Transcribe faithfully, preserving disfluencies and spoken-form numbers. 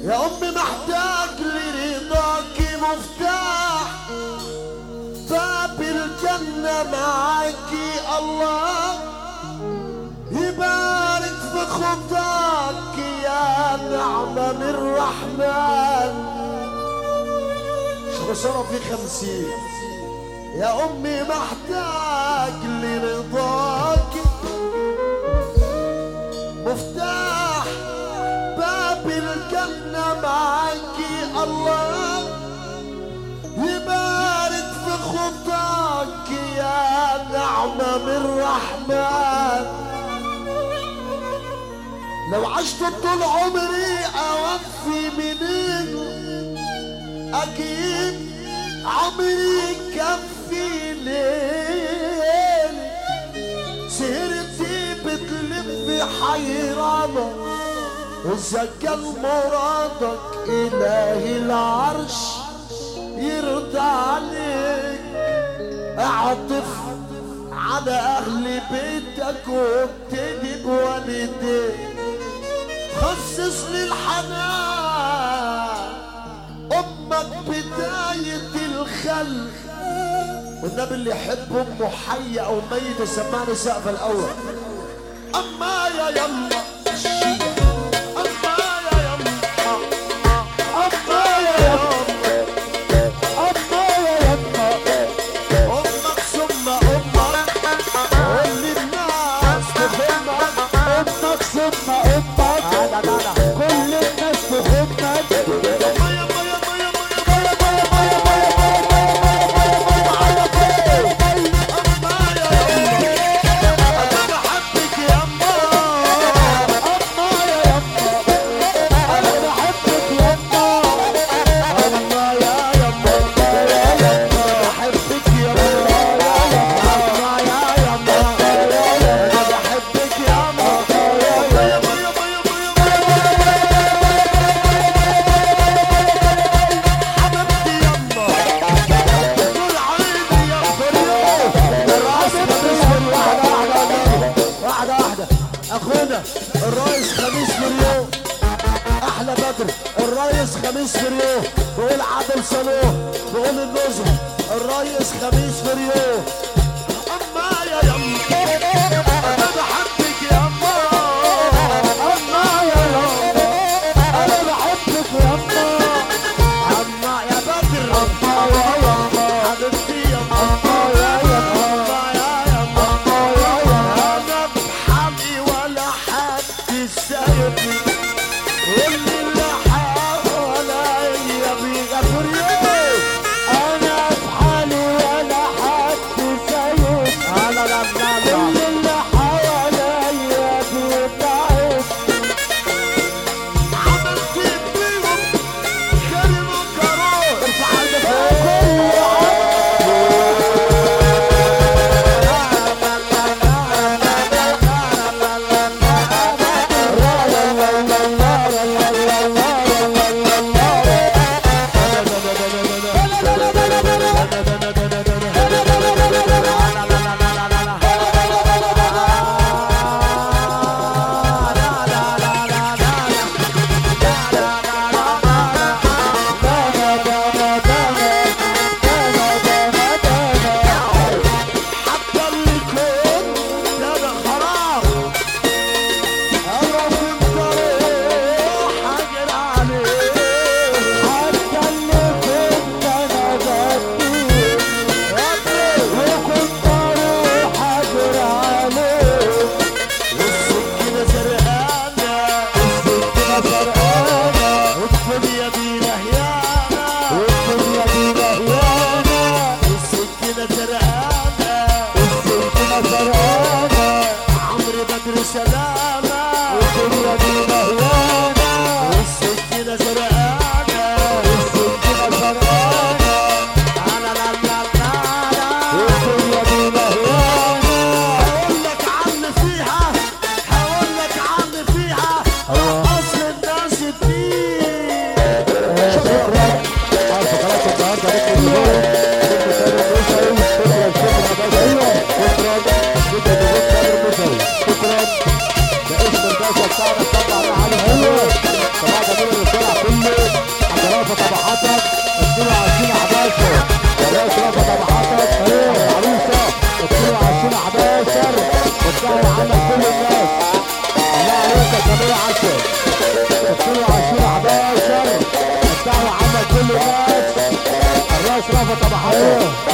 يا أمي محتاج لرضاكي مفتاح باب الجنة معاكي، الله يبارك في خطاك يا نعمة من الرحمن. خسارة في خمسين. يا أمي محتاج لرضاك مفتاح باب الجنة معاكي، الله يبارك في خطاك يا نعمة من الرحمن. لو عشت طول عمري أوفي منين أجيب عمري كفي ليل، سهرتي بتلف حيرانة وإذا كان مرادك إله العرش يرضى عليك، اعطف على أهل بيتك وابتدي بوالديك، خصص للحنان أمك بداية الخلق. والنبي اللي يحب أمه حية أو ميتة سمعني سقف الأول. أما يا يما أما يا يما أما يا يما أما يا يما أمك ثم أمك كل الناس تهمك، أمك ثم أمك كل الناس تهمك. الرئيس خميس مريو احلى بدر، الرئيس خميس مريو بقول عادل صالوه بقول النزهه، الرئيس خميس مريو. اما يا يما انا بحبك يا اما، اما يا يما انا بحبك يا اما، اما يا بدر اما يا يما حبيبتي يا اما يا يما يا يما يا يما. انا بحالي ولا حد سايبني واللي اللي حواليا بيغفر لي، انا بحالي ولا حد سايبني، انا لا لا واللي اللي حواليا بيتعب. عملت بيهم كريم وكرم، ارفع ايدك فوق. لا لا لا لا ألفين وعشرة ألفين وعشرين حداشر الدعوة عامة كل الناس. الرئيس رافت أبو حمد